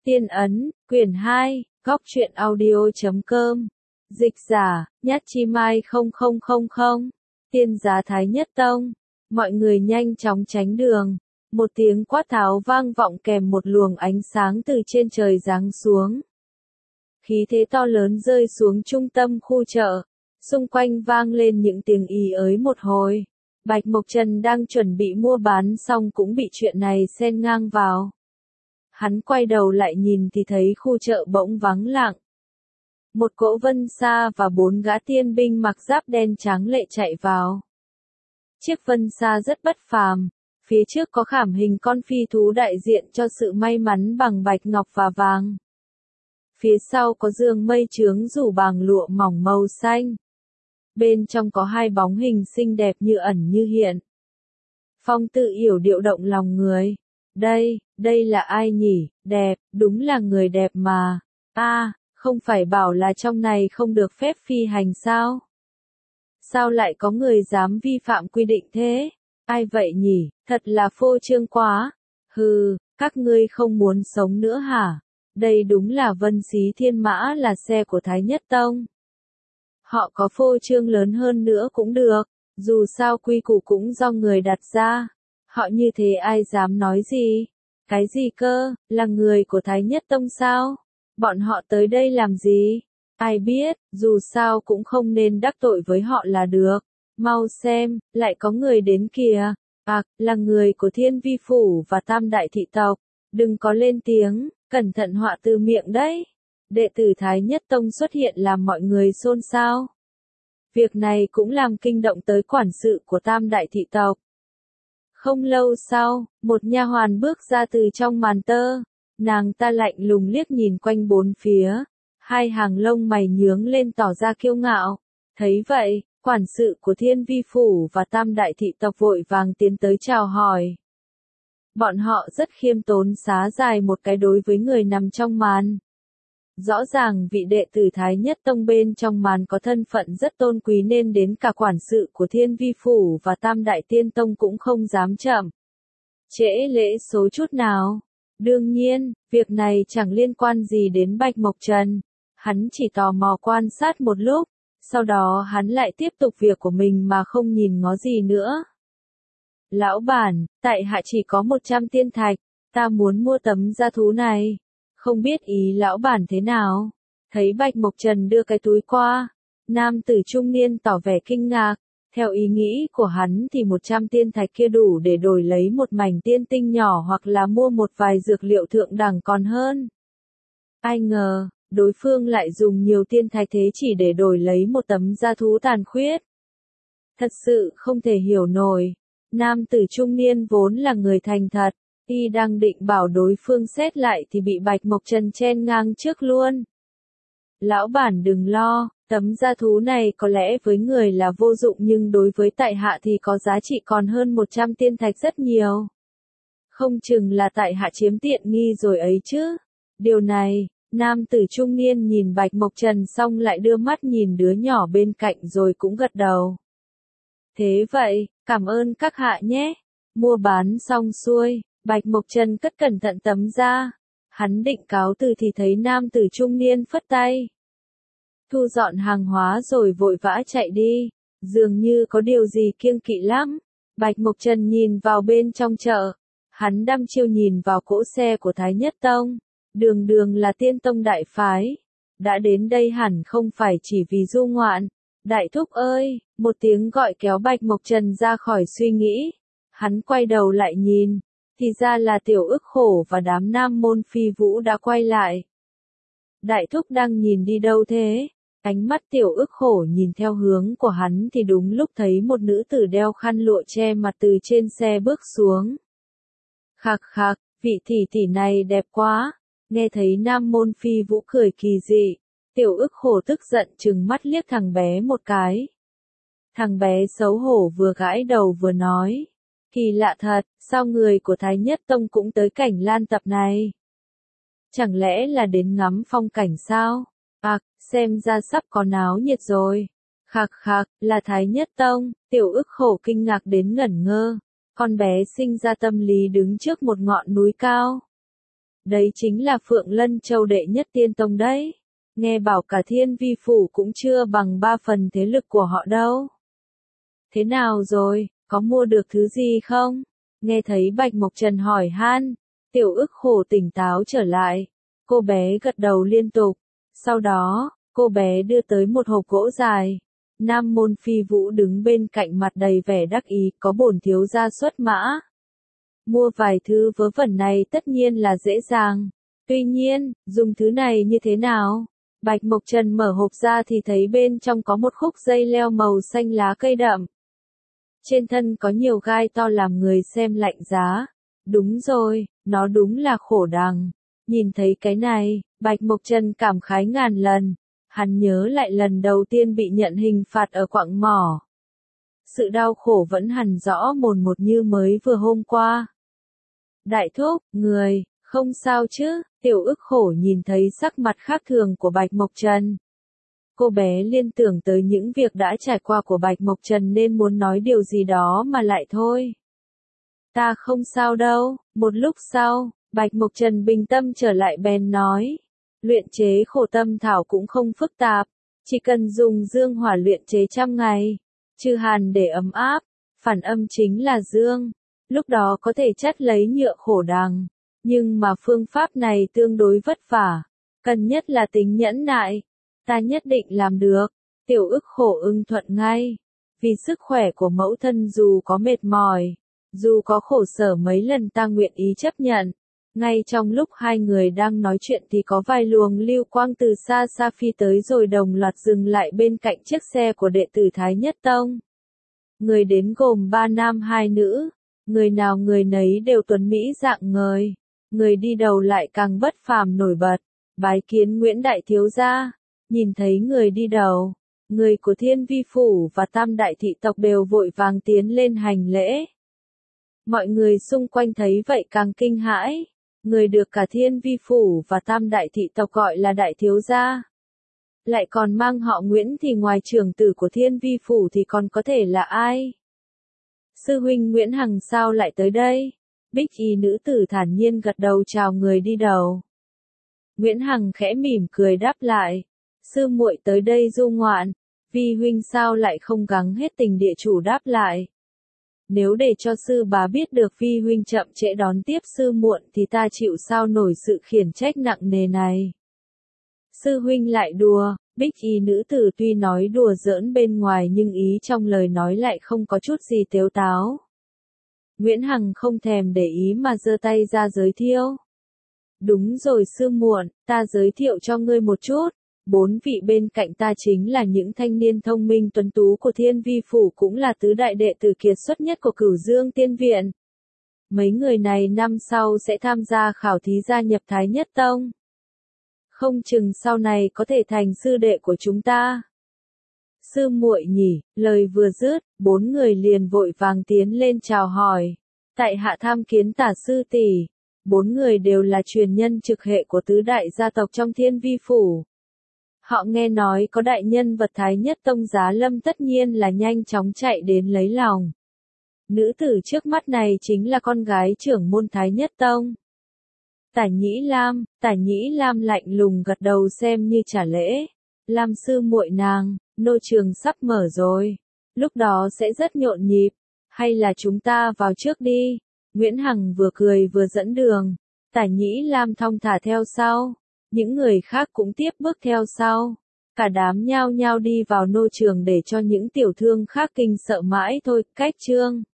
Tiên ấn, quyển 2, góc truyện audio.com. Dịch giả, Nhát Chi Mai 0000. Tiên giá Thái Nhất Tông. Mọi người nhanh chóng tránh đường. Một tiếng quát tháo vang vọng kèm một luồng ánh sáng từ trên trời giáng xuống. Khí thế to lớn rơi xuống trung tâm khu chợ. Xung quanh vang lên những tiếng ì ới một hồi. Bạch Mộc Trần đang chuẩn bị mua bán xong cũng bị chuyện này xen ngang vào. Hắn quay đầu lại nhìn thì thấy khu chợ bỗng vắng lặng. Một cỗ vân sa và 4 gã tiên binh mặc giáp đen trắng lệ chạy vào. Chiếc vân sa rất bất phàm, phía trước có khảm hình con phi thú đại diện cho sự may mắn bằng bạch ngọc và vàng. Phía sau có giường mây chướng rủ bằng lụa mỏng màu xanh. Bên trong có 2 bóng hình xinh đẹp như ẩn như hiện. Phong tự yểu điệu động lòng người. Đây là ai nhỉ? Đẹp, đúng là người đẹp mà. Không phải bảo là trong này không được phép phi hành sao? Sao lại có người dám vi phạm quy định thế? Ai vậy nhỉ? Thật là phô trương quá. Hừ, các ngươi không muốn sống nữa hả? Đây đúng là Vân Xí Thiên Mã, là xe của Thái Nhất Tông. Họ có phô trương lớn hơn nữa cũng được, dù sao quy củ cũng do người đặt ra. Họ như thế ai dám nói gì? Cái gì cơ, là người của Thái Nhất Tông sao? Bọn họ tới đây làm gì? Ai biết, dù sao cũng không nên đắc tội với họ là được. Mau xem, lại có người đến kìa. Là người của Thiên Vi Phủ và Tam Đại Thị Tộc. Đừng có lên tiếng, cẩn thận họa từ miệng đấy. Đệ tử Thái Nhất Tông xuất hiện làm mọi người xôn xao. Việc này cũng làm kinh động tới quản sự của Tam Đại Thị Tộc. Không lâu sau, một nha hoàn bước ra từ trong màn tơ. Nàng ta lạnh lùng liếc nhìn quanh bốn phía. 2 hàng lông mày nhướng lên tỏ ra kiêu ngạo. Thấy vậy, quản sự của Thiên Vi Phủ và Tam Đại Thị Tộc vội vàng tiến tới chào hỏi. Bọn họ rất khiêm tốn xá dài một cái đối với người nằm trong màn. Rõ ràng vị đệ tử Thái Nhất Tông bên trong màn có thân phận rất tôn quý nên đến cả quản sự của Thiên Vi Phủ và Tam Đại Tiên Tông cũng không dám chậm trễ lễ số chút nào. Đương nhiên, việc này chẳng liên quan gì đến Bạch Mộc Trần. Hắn chỉ tò mò quan sát một lúc, sau đó hắn lại tiếp tục việc của mình mà không nhìn ngó gì nữa. Lão bản, tại hạ chỉ có 100 tiên thạch, ta muốn mua tấm da thú này. Không biết ý lão bản thế nào? Thấy Bạch Mộc Trần đưa cái túi qua, nam tử trung niên tỏ vẻ kinh ngạc. Theo ý nghĩ của hắn thì 100 tiên thạch kia đủ để đổi lấy một mảnh tiên tinh nhỏ hoặc là mua một vài dược liệu thượng đẳng còn hơn. Ai ngờ, đối phương lại dùng nhiều tiên thạch thế chỉ để đổi lấy một tấm da thú tàn khuyết. Thật sự không thể hiểu nổi. Nam tử trung niên vốn là người thành thật. Y đang định bảo đối phương xét lại thì bị Bạch Mộc Trần chen ngang trước luôn. Lão bản đừng lo, tấm da thú này có lẽ với người là vô dụng nhưng đối với tại hạ thì có giá trị còn hơn 100 tiên thạch rất nhiều. Không chừng là tại hạ chiếm tiện nghi rồi ấy chứ. Điều này, nam tử trung niên nhìn Bạch Mộc Trần xong lại đưa mắt nhìn đứa nhỏ bên cạnh rồi cũng gật đầu. Thế vậy, cảm ơn các hạ nhé. Mua bán xong xuôi. Bạch Mộc Trần cất cẩn thận tấm da. Hắn định cáo từ thì thấy nam tử trung niên phất tay. Thu dọn hàng hóa rồi vội vã chạy đi. Dường như có điều gì kiêng kỵ lắm. Bạch Mộc Trần nhìn vào bên trong chợ. Hắn đăm chiêu nhìn vào cỗ xe của Thái Nhất Tông. Đường đường là Tiên Tông đại phái. Đã đến đây hẳn không phải chỉ vì du ngoạn. Đại thúc ơi, một tiếng gọi kéo Bạch Mộc Trần ra khỏi suy nghĩ. Hắn quay đầu lại nhìn. Thì ra là Tiểu Ức Khổ và đám nam môn phi vũ đã quay lại. Đại thúc đang nhìn đi đâu thế? Ánh mắt Tiểu Ức Khổ nhìn theo hướng của hắn thì đúng lúc thấy một nữ tử đeo khăn lụa che mặt từ trên xe bước xuống. Khạc khạc, vị tỷ tỷ này đẹp quá. Nghe thấy nam môn phi vũ cười kỳ dị. Tiểu Ức Khổ tức giận trừng mắt liếc thằng bé một cái. Thằng bé xấu hổ vừa gãi đầu vừa nói. Kỳ lạ thật, sao người của Thái Nhất Tông cũng tới cảnh lan tập này? Chẳng lẽ là đến ngắm phong cảnh sao? Xem ra sắp có náo nhiệt rồi. Khạc khạc, là Thái Nhất Tông. Tiểu Ức Khổ kinh ngạc đến ngẩn ngơ. Con bé sinh ra tâm lý đứng trước một ngọn núi cao. Đấy chính là Phượng Lân Châu đệ nhất tiên tông đấy. Nghe bảo cả Thiên Vi Phủ cũng chưa bằng 3 phần thế lực của họ đâu. Thế nào rồi, có mua được thứ gì không? Nghe thấy Bạch Mộc Trần hỏi han, Tiểu Ức Khổ tỉnh táo trở lại. Cô bé gật đầu liên tục. Sau đó, cô bé đưa tới một hộp gỗ dài. Nam Môn Phi Vũ đứng bên cạnh mặt đầy vẻ đắc ý, có bổn thiếu gia xuất mã. Mua vài thứ vớ vẩn này tất nhiên là dễ dàng. Tuy nhiên, dùng thứ này như thế nào? Bạch Mộc Trần mở hộp ra thì thấy bên trong có một khúc dây leo màu xanh lá cây đậm. Trên thân có nhiều gai to làm người xem lạnh giá. Đúng rồi, nó đúng là khổ đằng. Nhìn thấy cái này, Bạch Mộc Trần cảm khái ngàn lần. Hắn nhớ lại lần đầu tiên bị nhận hình phạt ở quặng mỏ. Sự đau khổ vẫn hằn rõ mồn một như mới vừa hôm qua. Đại thúc, người, không sao chứ? Tiểu Ức Khổ nhìn thấy sắc mặt khác thường của Bạch Mộc Trần. Cô bé liên tưởng tới những việc đã trải qua của Bạch Mộc Trần nên muốn nói điều gì đó mà lại thôi. Ta không sao đâu. Một lúc sau, Bạch Mộc Trần bình tâm trở lại bèn nói. Luyện chế khổ tâm thảo cũng không phức tạp. Chỉ cần dùng dương hỏa luyện chế 100 ngày. Trừ hàn để ấm áp. Phản âm chính là dương. Lúc đó có thể chất lấy nhựa khổ đằng. Nhưng mà phương pháp này tương đối vất vả. Cần nhất là tính nhẫn nại. Ta nhất định làm được. Tiểu Ức Khổ ưng thuận ngay. Vì sức khỏe của mẫu thân dù có mệt mỏi, dù có khổ sở mấy lần ta nguyện ý chấp nhận. Ngay trong lúc hai người đang nói chuyện thì có vài luồng lưu quang từ xa xa phi tới rồi đồng loạt dừng lại bên cạnh chiếc xe của đệ tử Thái Nhất Tông. Người đến gồm 3 nam 2 nữ. Người nào người nấy đều tuấn mỹ dạng ngời. Người đi đầu lại càng bất phàm nổi bật. Bái kiến Nguyễn Đại Thiếu Gia. Nhìn thấy người đi đầu, người của Thiên Vi Phủ và Tam Đại Thị Tộc đều vội vàng tiến lên hành lễ. Mọi người xung quanh thấy vậy càng kinh hãi. Người được cả Thiên Vi Phủ và Tam Đại Thị Tộc gọi là Đại Thiếu Gia. Lại còn mang họ Nguyễn thì ngoài trưởng tử của Thiên Vi Phủ thì còn có thể là ai? Sư huynh Nguyễn Hằng sao lại tới đây? Bích y nữ tử thản nhiên gật đầu chào người đi đầu. Nguyễn Hằng khẽ mỉm cười đáp lại. Sư muội tới đây du ngoạn. Vi huynh sao lại không gắng hết tình địa chủ đáp lại. Nếu để cho sư bá biết được Vi huynh chậm trễ đón tiếp sư muộn thì ta chịu sao nổi sự khiển trách nặng nề này. Sư huynh lại đùa. Bích y nữ tử tuy nói đùa giỡn bên ngoài nhưng ý trong lời nói lại không có chút gì tếu táo. Nguyễn Hằng không thèm để ý mà giơ tay ra giới thiệu. Đúng rồi sư muộn, ta giới thiệu cho ngươi một chút. 4 vị bên cạnh ta chính là những thanh niên thông minh tuấn tú của Thiên Vi Phủ, cũng là tứ đại đệ tử kiệt xuất nhất của Cửu Dương Tiên Viện. Mấy người này năm sau sẽ tham gia khảo thí gia nhập Thái Nhất Tông. Không chừng sau này có thể thành sư đệ của chúng ta. Sư muội nhỉ, lời vừa dứt, 4 người liền vội vàng tiến lên chào hỏi. Tại hạ tham kiến Tả sư tỷ. 4 người đều là truyền nhân trực hệ của tứ đại gia tộc trong Thiên Vi Phủ. Họ nghe nói có đại nhân vật Thái Nhất Tông giá lâm tất nhiên là nhanh chóng chạy đến lấy lòng. Nữ tử trước mắt này chính là con gái trưởng môn Thái Nhất Tông. Tả Nhĩ Lam lạnh lùng gật đầu xem như trả lễ. Lam sư muội nàng, nô trường sắp mở rồi. Lúc đó sẽ rất nhộn nhịp. Hay là chúng ta vào trước đi. Nguyễn Hằng vừa cười vừa dẫn đường. Tả Nhĩ Lam thong thả theo sau. Những người khác cũng tiếp bước theo sau. Cả đám nhao nhao đi vào nô trường để cho những tiểu thương khác kinh sợ mãi thôi. Cách chương